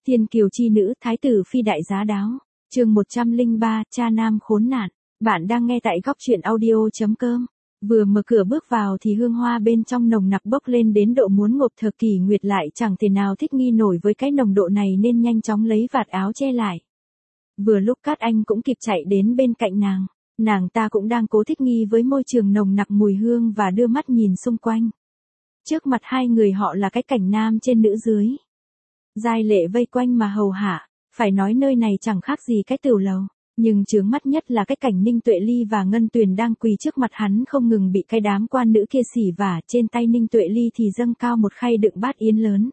Thiên kiều chi nữ, thái tử phi đại giá đáo. Chương 103, cha nam khốn nạn. Bạn đang nghe tại góc truyện audio.com. Vừa mở cửa bước vào thì hương hoa bên trong nồng nặc bốc lên đến độ muốn ngộp thở. Kỷ Nguyệt lại chẳng thể nào thích nghi nổi với cái nồng độ này nên nhanh chóng lấy vạt áo che lại. Vừa lúc Cát Anh cũng kịp chạy đến bên cạnh nàng. Nàng ta cũng đang cố thích nghi với môi trường nồng nặc mùi hương và đưa mắt nhìn xung quanh. Trước mặt hai người họ là cái cảnh nam trên nữ dưới. Giai lệ vây quanh mà hầu hạ, phải nói nơi này chẳng khác gì cái tửu lầu. Nhưng chướng mắt nhất là cái cảnh Ninh Tuệ Ly và Ngân Tuyền đang quỳ trước mặt hắn không ngừng bị cái đám quan nữ kia xỉ vả. Trên tay Ninh Tuệ Ly thì dâng cao một khay đựng bát yến lớn.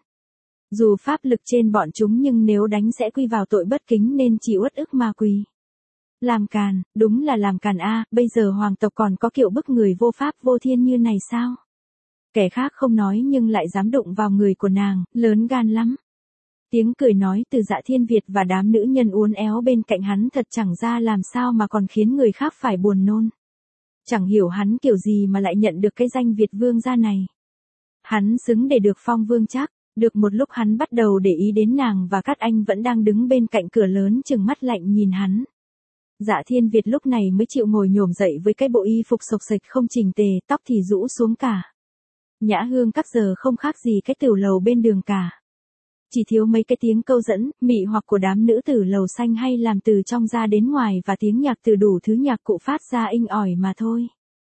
Dù pháp lực trên bọn chúng nhưng nếu đánh sẽ quy vào tội bất kính nên chỉ uất ức mà quỳ. Làm càn, đúng là làm càn a, bây giờ hoàng tộc còn có kiểu bức người vô pháp vô thiên như này sao? Kẻ khác không nói nhưng lại dám đụng vào người của nàng, lớn gan lắm. Tiếng cười nói từ Dạ Thiên Việt và đám nữ nhân uốn éo bên cạnh hắn thật chẳng ra làm sao mà còn khiến người khác phải buồn nôn. Chẳng hiểu hắn kiểu gì mà lại nhận được cái danh Việt vương gia này. Hắn xứng để được phong vương chắc. Được một lúc hắn bắt đầu để ý đến nàng và Cát Anh vẫn đang đứng bên cạnh cửa lớn trừng mắt lạnh nhìn hắn. Dạ Thiên Việt lúc này mới chịu ngồi nhổm dậy với cái bộ y phục xộc xệch không chỉnh tề, tóc thì rũ xuống cả. Nhã hương các giờ không khác gì cái tửu lầu bên đường cả. Chỉ thiếu mấy cái tiếng câu dẫn, mị hoặc của đám nữ tử lầu xanh hay làm từ trong ra đến ngoài và tiếng nhạc từ đủ thứ nhạc cụ phát ra inh ỏi mà thôi.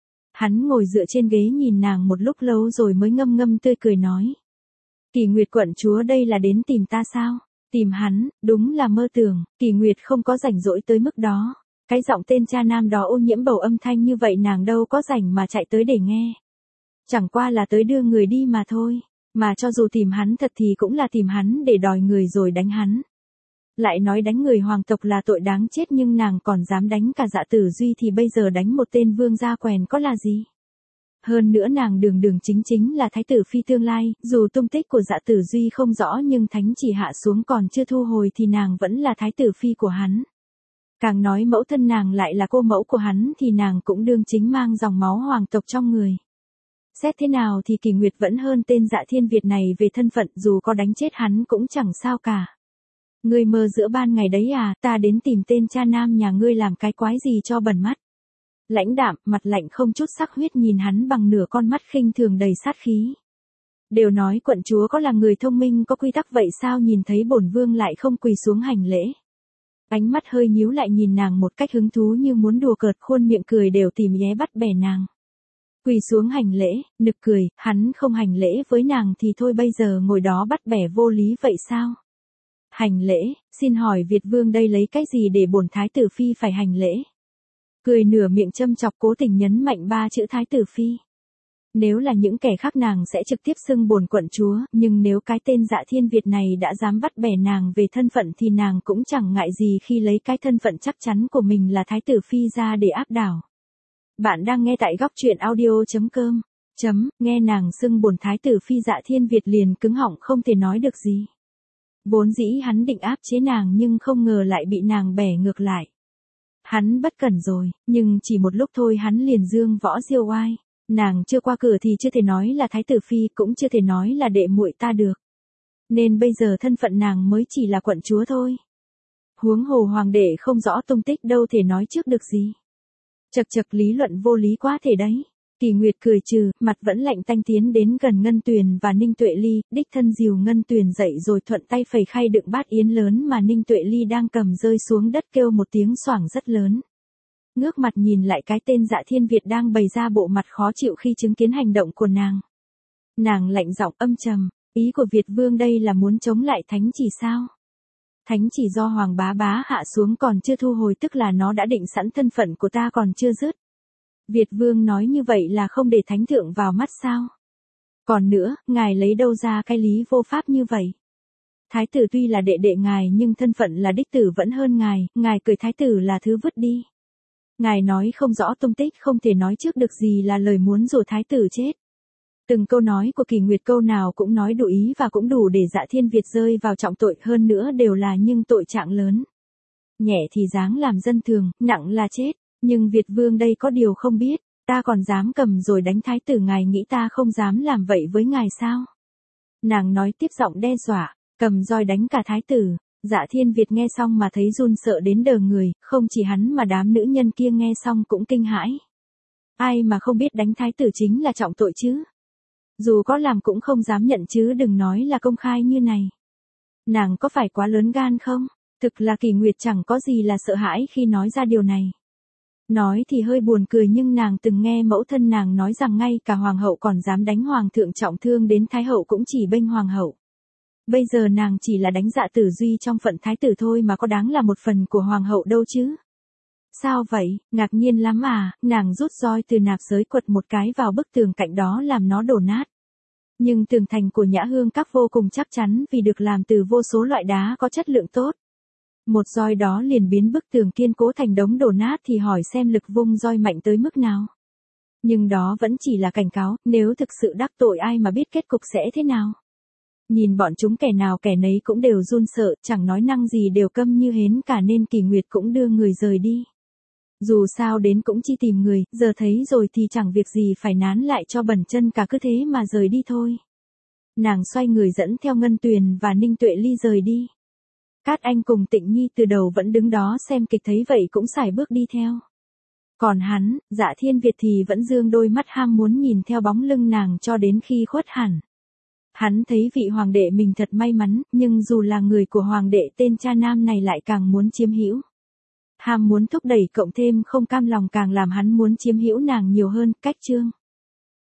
Hắn ngồi dựa trên ghế nhìn nàng một lúc lâu rồi mới ngâm ngâm tươi cười nói. Kỷ Nguyệt quận chúa đây là đến tìm ta sao? Tìm hắn, đúng là mơ tưởng, Kỷ Nguyệt không có rảnh rỗi tới mức đó. Cái giọng tên cha nam đó ô nhiễm bầu âm thanh như vậy nàng đâu có rảnh mà chạy tới để nghe. Chẳng qua là tới đưa người đi mà thôi. Mà cho dù tìm hắn thật thì cũng là tìm hắn để đòi người rồi đánh hắn. Lại nói đánh người hoàng tộc là tội đáng chết nhưng nàng còn dám đánh cả Dạ Tử Duy thì bây giờ đánh một tên vương gia quèn có là gì? Hơn nữa nàng đường đường chính là thái tử phi tương lai, dù tung tích của Dạ Tử Duy không rõ nhưng thánh chỉ hạ xuống còn chưa thu hồi thì nàng vẫn là thái tử phi của hắn. Càng nói mẫu thân nàng lại là cô mẫu của hắn thì nàng cũng đương chính mang dòng máu hoàng tộc trong người. Xét thế nào thì Kỷ Nguyệt vẫn hơn tên Dạ Thiên Việt này về thân phận, dù có đánh chết hắn cũng chẳng sao cả. Ngươi mơ giữa ban ngày đấy à, ta đến tìm tên cha nam nhà ngươi làm cái quái gì cho bẩn mắt. Lãnh đạm, mặt lạnh không chút sắc huyết nhìn hắn bằng nửa con mắt khinh thường đầy sát khí. Đều nói quận chúa có là người thông minh có quy tắc vậy sao nhìn thấy bổn vương lại không quỳ xuống hành lễ. Ánh mắt hơi nhíu lại nhìn nàng một cách hứng thú như muốn đùa cợt, khuôn miệng cười đều tìm nhé bắt bẻ nàng. Quỳ xuống hành lễ, nực cười, hắn không hành lễ với nàng thì thôi bây giờ ngồi đó bắt bẻ vô lý vậy sao? Hành lễ, xin hỏi Việt vương đây lấy cái gì để bổn thái tử phi phải hành lễ? Cười nửa miệng châm chọc cố tình nhấn mạnh ba chữ thái tử phi. Nếu là những kẻ khác nàng sẽ trực tiếp xưng bổn quận chúa, nhưng nếu cái tên Dạ Thiên Việt này đã dám bắt bẻ nàng về thân phận thì nàng cũng chẳng ngại gì khi lấy cái thân phận chắc chắn của mình là thái tử phi ra để áp đảo. Bạn đang nghe tại góc truyện audio.com. Nghe nàng xưng bổn thái tử phi Dạ Thiên Việt liền cứng họng không thể nói được gì. Vốn dĩ hắn định áp chế nàng nhưng không ngờ lại bị nàng bẻ ngược lại. Hắn bất cẩn rồi, nhưng chỉ một lúc thôi hắn liền dương võ diêu oai. Nàng chưa qua cửa thì chưa thể nói là thái tử phi, cũng chưa thể nói là đệ muội ta được. Nên bây giờ thân phận nàng mới chỉ là quận chúa thôi. Huống hồ hoàng đệ không rõ tung tích đâu thể nói trước được gì. Chật lý luận vô lý quá thể đấy. Kỷ Nguyệt cười trừ, mặt vẫn lạnh tanh tiến đến gần Ngân Tuyền và Ninh Tuệ Ly, đích thân dìu Ngân Tuyền dậy rồi thuận tay phẩy khay đựng bát yến lớn mà Ninh Tuệ Ly đang cầm rơi xuống đất kêu một tiếng xoảng rất lớn. Ngước mặt nhìn lại cái tên Dạ Thiên Việt đang bày ra bộ mặt khó chịu khi chứng kiến hành động của nàng. Nàng lạnh giọng âm trầm, ý của Việt vương đây là muốn chống lại thánh chỉ sao? Thánh chỉ do Hoàng bá hạ xuống còn chưa thu hồi tức là nó đã định sẵn thân phận của ta còn chưa dứt. Việt vương nói như vậy là không để thánh thượng vào mắt sao? Còn nữa, ngài lấy đâu ra cái lý vô pháp như vậy? Thái tử tuy là đệ đệ ngài nhưng thân phận là đích tử vẫn hơn ngài cười thái tử là thứ vứt đi. Ngài nói không rõ tung tích không thể nói trước được gì là lời muốn rủa thái tử chết. Từng câu nói của Kỷ Nguyệt câu nào cũng nói đủ ý và cũng đủ để Dạ Thiên Việt rơi vào trọng tội, hơn nữa đều là nhưng tội trạng lớn. Nhẹ thì dáng làm dân thường, nặng là chết, nhưng Việt vương đây có điều không biết, ta còn dám cầm rồi đánh thái tử ngài nghĩ ta không dám làm vậy với ngài sao? Nàng nói tiếp giọng đe dọa, cầm roi đánh cả thái tử. Dạ Thiên Việt nghe xong mà thấy run sợ đến đờ người, không chỉ hắn mà đám nữ nhân kia nghe xong cũng kinh hãi. Ai mà không biết đánh thái tử chính là trọng tội chứ. Dù có làm cũng không dám nhận chứ đừng nói là công khai như này. Nàng có phải quá lớn gan không? Thực là Kỳ Nguyệt chẳng có gì là sợ hãi khi nói ra điều này. Nói thì hơi buồn cười nhưng nàng từng nghe mẫu thân nàng nói rằng ngay cả hoàng hậu còn dám đánh hoàng thượng trọng thương đến thái hậu cũng chỉ bênh hoàng hậu. Bây giờ nàng chỉ là đánh Dạ Tử Duy trong phận thái tử thôi mà có đáng là một phần của hoàng hậu đâu chứ. Sao vậy, ngạc nhiên lắm à, nàng rút roi từ nạp giới quật một cái vào bức tường cạnh đó làm nó đổ nát. Nhưng tường thành của Nhã Hương Các vô cùng chắc chắn vì được làm từ vô số loại đá có chất lượng tốt. Một roi đó liền biến bức tường kiên cố thành đống đổ nát thì hỏi xem lực vung roi mạnh tới mức nào. Nhưng đó vẫn chỉ là cảnh cáo, nếu thực sự đắc tội ai mà biết kết cục sẽ thế nào. Nhìn bọn chúng kẻ nào kẻ nấy cũng đều run sợ, chẳng nói năng gì đều câm như hến cả nên Kỳ Nguyệt cũng đưa người rời đi. Dù sao đến cũng chi tìm người, giờ thấy rồi thì chẳng việc gì phải nán lại cho bẩn chân cả cứ thế mà rời đi thôi. Nàng xoay người dẫn theo Ngân Tuyền và Ninh Tuệ Ly rời đi. Cát Anh cùng Tịnh Nhi từ đầu vẫn đứng đó xem kịch thấy vậy cũng sải bước đi theo. Còn hắn, Dạ Thiên Việt thì vẫn dương đôi mắt ham muốn nhìn theo bóng lưng nàng cho đến khi khuất hẳn. Hắn thấy vị hoàng đệ mình thật may mắn, nhưng dù là người của hoàng đệ tên cha nam này lại càng muốn chiếm hữu. Ham muốn thúc đẩy cộng thêm không cam lòng càng làm hắn muốn chiếm hữu nàng nhiều hơn, cách chương.